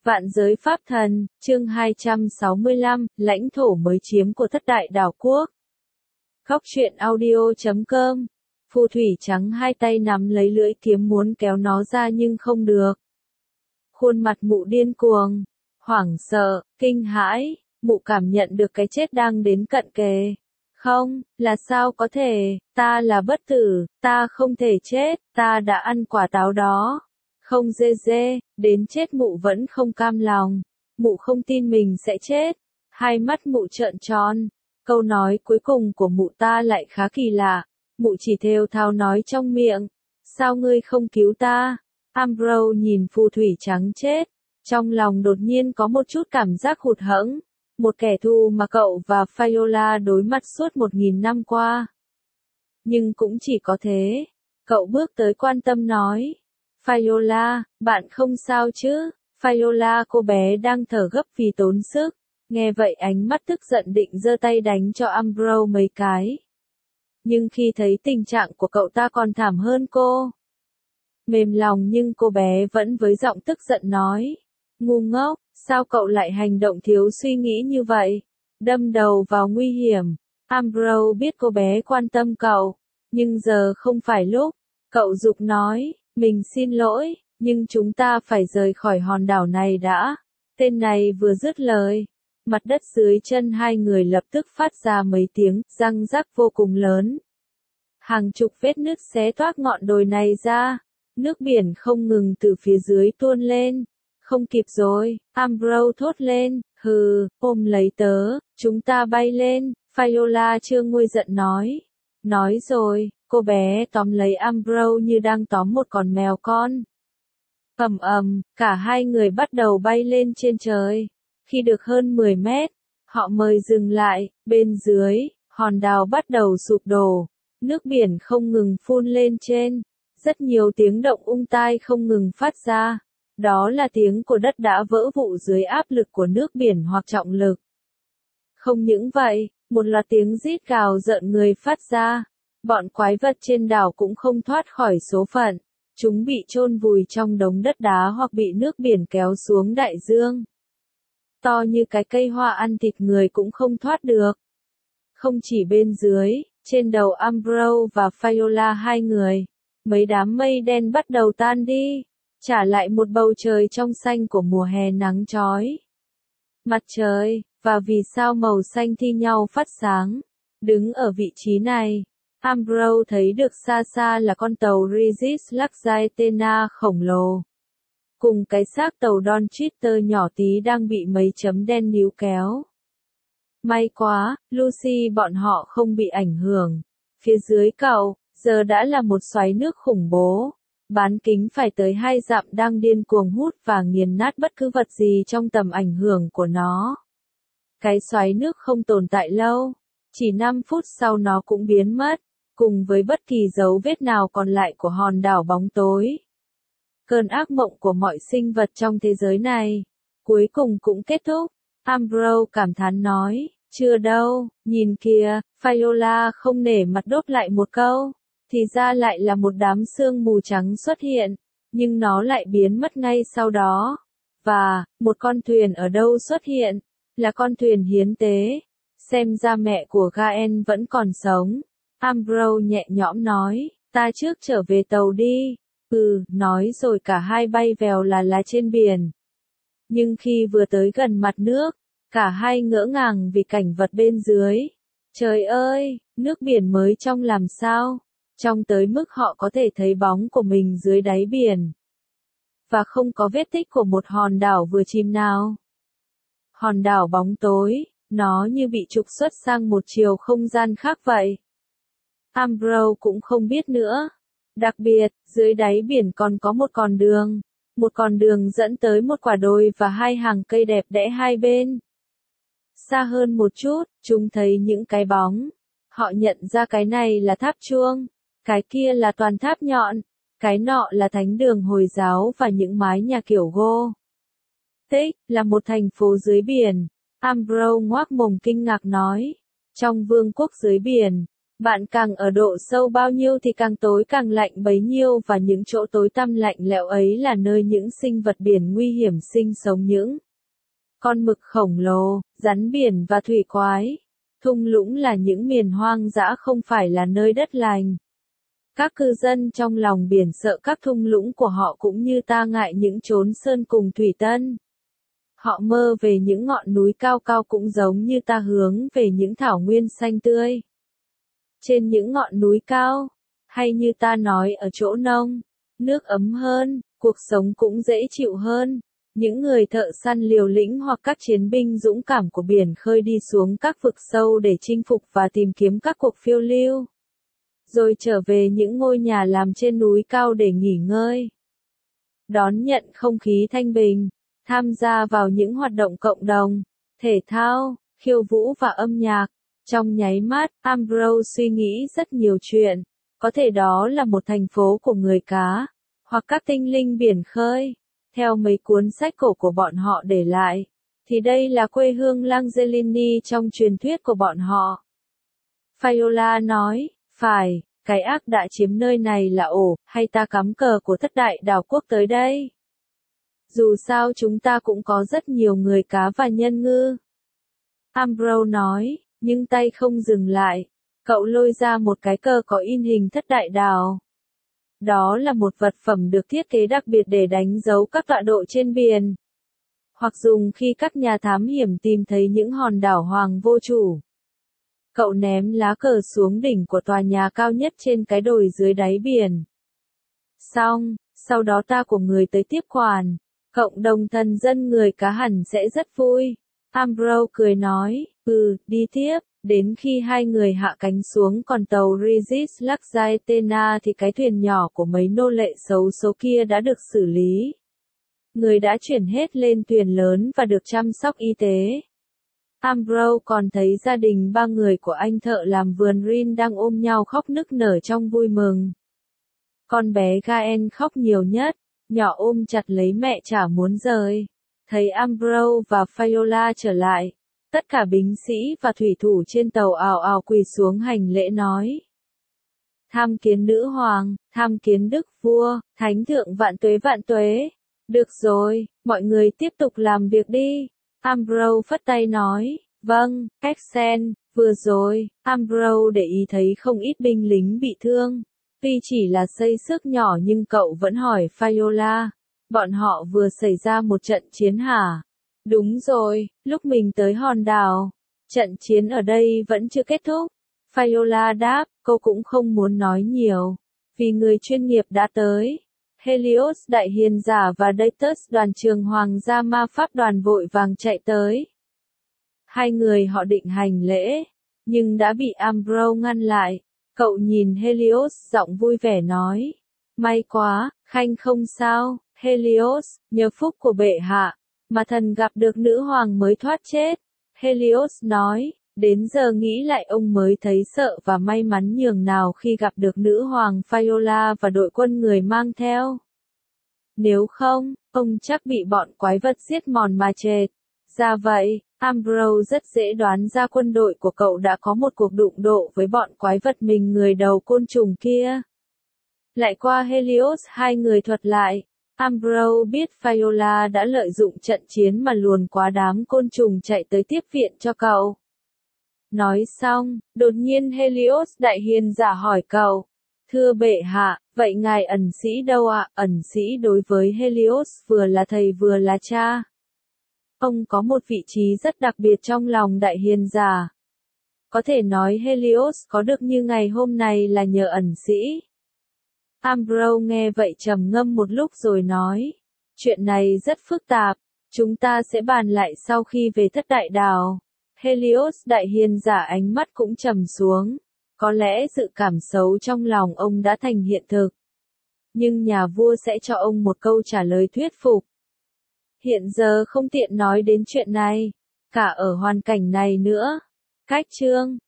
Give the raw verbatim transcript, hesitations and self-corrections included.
Vạn giới pháp thần, chương hai trăm sáu mươi lăm, lãnh thổ mới chiếm của thất đại đảo quốc. Góc truyện audio chấm com. Phù thủy trắng hai tay nắm lấy lưỡi kiếm muốn kéo nó ra nhưng không được. Khuôn mặt mụ điên cuồng, hoảng sợ, kinh hãi, mụ cảm nhận được cái chết đang đến cận kề. Không, là sao có thể, ta là bất tử, ta không thể chết, ta đã ăn quả táo đó. Không dê dê, đến chết mụ vẫn không cam lòng. Mụ không tin mình sẽ chết. Hai mắt mụ trợn tròn. Câu nói cuối cùng của mụ ta lại khá kỳ lạ. Mụ chỉ thều thào nói trong miệng. Sao ngươi không cứu ta? Ambrose nhìn phù thủy trắng chết. Trong lòng đột nhiên có một chút cảm giác hụt hẫng. Một kẻ thù mà cậu và Viola đối mặt suốt một nghìn năm qua. Nhưng cũng chỉ có thế. Cậu bước tới quan tâm nói. Viola, bạn không sao chứ? Viola cô bé đang thở gấp vì tốn sức. Nghe vậy ánh mắt tức giận định giơ tay đánh cho Ambrose mấy cái. Nhưng khi thấy tình trạng của cậu ta còn thảm hơn cô. Mềm lòng nhưng cô bé vẫn với giọng tức giận nói. Ngu ngốc, sao cậu lại hành động thiếu suy nghĩ như vậy? Đâm đầu vào nguy hiểm. Ambrose biết cô bé quan tâm cậu. Nhưng giờ không phải lúc. Cậu giục nói. Mình xin lỗi, nhưng chúng ta phải rời khỏi hòn đảo này đã. Tên này vừa dứt lời. Mặt đất dưới chân hai người lập tức phát ra mấy tiếng răng rắc vô cùng lớn. Hàng chục vết nứt xé toác ngọn đồi này ra. Nước biển không ngừng từ phía dưới tuôn lên. Không kịp rồi, Ambrose thốt lên, hừ, ôm lấy tớ, chúng ta bay lên. Viola chưa nguôi giận nói. Nói rồi. Cô bé tóm lấy Ambrose như đang tóm một con mèo con. Ầm ầm, cả hai người bắt đầu bay lên trên trời. Khi được hơn mười mét, họ mới dừng lại, bên dưới, hòn đảo bắt đầu sụp đổ. Nước biển không ngừng phun lên trên. Rất nhiều tiếng động ung tai không ngừng phát ra. Đó là tiếng của đất đã vỡ vụn dưới áp lực của nước biển hoặc trọng lực. Không những vậy, một loạt tiếng rít gào rợn người phát ra. Bọn quái vật trên đảo cũng không thoát khỏi số phận. Chúng bị chôn vùi trong đống đất đá hoặc bị nước biển kéo xuống đại dương. To như cái cây hoa ăn thịt người cũng không thoát được. Không chỉ bên dưới, trên đầu Ambrose và Viola hai người, mấy đám mây đen bắt đầu tan đi, trả lại một bầu trời trong xanh của mùa hè nắng chói. Mặt trời, và vì sao màu xanh thi nhau phát sáng. Đứng ở vị trí này. Ambrose thấy được xa xa là con tàu Regis Laxaitena khổng lồ. Cùng cái xác tàu Don Twister nhỏ tí đang bị mấy chấm đen níu kéo. May quá, Lucy bọn họ không bị ảnh hưởng. Phía dưới cậu, giờ đã là một xoáy nước khủng bố. Bán kính phải tới hai dặm đang điên cuồng hút và nghiền nát bất cứ vật gì trong tầm ảnh hưởng của nó. Cái xoáy nước không tồn tại lâu. Chỉ năm phút sau nó cũng biến mất. Cùng với bất kỳ dấu vết nào còn lại của hòn đảo bóng tối. Cơn ác mộng của mọi sinh vật trong thế giới này, cuối cùng cũng kết thúc. Ambrose cảm thán nói, chưa đâu, nhìn kìa, Viola không nể mặt đốt lại một câu, thì ra lại là một đám sương mù trắng xuất hiện, nhưng nó lại biến mất ngay sau đó. Và, một con thuyền ở đâu xuất hiện, là con thuyền hiến tế, xem ra mẹ của Gaen vẫn còn sống. Ambrose nhẹ nhõm nói, ta trước trở về tàu đi. Ừ, nói rồi cả hai bay vèo là là trên biển. Nhưng khi vừa tới gần mặt nước, cả hai ngỡ ngàng vì cảnh vật bên dưới. Trời ơi, nước biển mới trong làm sao? Trong tới mức họ có thể thấy bóng của mình dưới đáy biển. Và không có vết tích của một hòn đảo vừa chìm nào. Hòn đảo bóng tối, nó như bị trục xuất sang một chiều không gian khác vậy. Ambrose cũng không biết nữa. Đặc biệt, dưới đáy biển còn có một con đường. Một con đường dẫn tới một quả đồi và hai hàng cây đẹp đẽ hai bên. Xa hơn một chút, chúng thấy những cái bóng. Họ nhận ra cái này là tháp chuông. Cái kia là toàn tháp nhọn. Cái nọ là thánh đường Hồi giáo và những mái nhà kiểu gô. Tích, là một thành phố dưới biển. Ambrose ngoác mồm kinh ngạc nói. Trong vương quốc dưới biển. Bạn càng ở độ sâu bao nhiêu thì càng tối càng lạnh bấy nhiêu, và những chỗ tối tăm lạnh lẽo ấy là nơi những sinh vật biển nguy hiểm sinh sống, những con mực khổng lồ, rắn biển và thủy quái. Thung lũng là những miền hoang dã, không phải là nơi đất lành. Các cư dân trong lòng biển sợ các thung lũng của họ cũng như ta ngại những chốn sơn cùng thủy tân. Họ mơ về những ngọn núi cao cao cũng giống như ta hướng về những thảo nguyên xanh tươi. Trên những ngọn núi cao, hay như ta nói ở chỗ nông, nước ấm hơn, cuộc sống cũng dễ chịu hơn. Những người thợ săn liều lĩnh hoặc các chiến binh dũng cảm của biển khơi đi xuống các vực sâu để chinh phục và tìm kiếm các cuộc phiêu lưu. Rồi trở về những ngôi nhà làm trên núi cao để nghỉ ngơi. Đón nhận không khí thanh bình, tham gia vào những hoạt động cộng đồng, thể thao, khiêu vũ và âm nhạc. Trong nháy mắt, Ambrose suy nghĩ rất nhiều chuyện. Có thể đó là một thành phố của người cá, hoặc các tinh linh biển khơi. Theo mấy cuốn sách cổ của bọn họ để lại, thì đây là quê hương Langelini trong truyền thuyết của bọn họ. Fayola nói, phải, cái ác đã chiếm nơi này là ổ, hay ta cắm cờ của thất đại đảo quốc tới đây? Dù sao chúng ta cũng có rất nhiều người cá và nhân ngư. Ambrose nói, nhưng tay không dừng lại. Cậu lôi ra một cái cờ có in hình thất đại đảo. Đó là một vật phẩm được thiết kế đặc biệt để đánh dấu các tọa độ trên biển, hoặc dùng khi các nhà thám hiểm tìm thấy những hòn đảo hoàng vô chủ. Cậu ném lá cờ xuống đỉnh của tòa nhà cao nhất trên cái đồi dưới đáy biển. Xong, sau đó ta của người tới tiếp quản. Cộng đồng thần dân người cá hẳn sẽ rất vui. Ambrose cười nói, ừ, đi tiếp. Đến khi hai người hạ cánh xuống con tàu Regis Laxaitena thì cái thuyền nhỏ của mấy nô lệ xấu số kia đã được xử lý. Người đã chuyển hết lên thuyền lớn và được chăm sóc y tế. Ambrose còn thấy gia đình ba người của anh thợ làm vườn Rin đang ôm nhau khóc nức nở trong vui mừng. Con bé Gael khóc nhiều nhất, nhỏ ôm chặt lấy mẹ chả muốn rời. Thấy Ambrose và Fayola trở lại, tất cả binh sĩ và thủy thủ trên tàu ào ào quỳ xuống hành lễ nói. Tham kiến nữ hoàng, tham kiến đức vua, thánh thượng vạn tuế vạn tuế. Được rồi, mọi người tiếp tục làm việc đi. Ambrose phất tay nói, vâng, Exen, vừa rồi, Ambrose để ý thấy không ít binh lính bị thương. Tuy chỉ là xây xước nhỏ nhưng cậu vẫn hỏi Fayola, bọn họ vừa xảy ra một trận chiến hả? Đúng rồi, lúc mình tới hòn đảo, trận chiến ở đây vẫn chưa kết thúc. Fayola đáp, cô cũng không muốn nói nhiều, vì người chuyên nghiệp đã tới. Helios đại hiền giả và Datus đoàn trường hoàng gia ma pháp đoàn vội vàng chạy tới. Hai người họ định hành lễ, nhưng đã bị Ambrose ngăn lại. Cậu nhìn Helios giọng vui vẻ nói, may quá, Khanh không sao, Helios, nhờ phúc của bệ hạ, mà thần gặp được nữ hoàng mới thoát chết. Helios nói, đến giờ nghĩ lại ông mới thấy sợ và may mắn nhường nào khi gặp được nữ hoàng Fayola và đội quân người mang theo. Nếu không, ông chắc bị bọn quái vật giết mòn mà chết. Ra vậy, Ambrose rất dễ đoán ra quân đội của cậu đã có một cuộc đụng độ với bọn quái vật mình người đầu côn trùng kia. Lại qua Helios hai người thuật lại. Ambrose biết Fayola đã lợi dụng trận chiến mà luồn quá đám côn trùng chạy tới tiếp viện cho cậu. Nói xong, đột nhiên Helios đại hiền giả hỏi cậu, thưa bệ hạ, vậy ngài ẩn sĩ đâu ạ? Ẩn sĩ đối với Helios vừa là thầy vừa là cha. Ông có một vị trí rất đặc biệt trong lòng đại hiền giả. Có thể nói Helios có được như ngày hôm nay là nhờ ẩn sĩ. Ambrose nghe vậy trầm ngâm một lúc rồi nói, chuyện này rất phức tạp, chúng ta sẽ bàn lại sau khi về thất đại đảo. Helios đại hiền giả ánh mắt cũng trầm xuống, có lẽ dự cảm xấu trong lòng ông đã thành hiện thực. Nhưng nhà vua sẽ cho ông một câu trả lời thuyết phục. Hiện giờ không tiện nói đến chuyện này, cả ở hoàn cảnh này nữa. Cách chương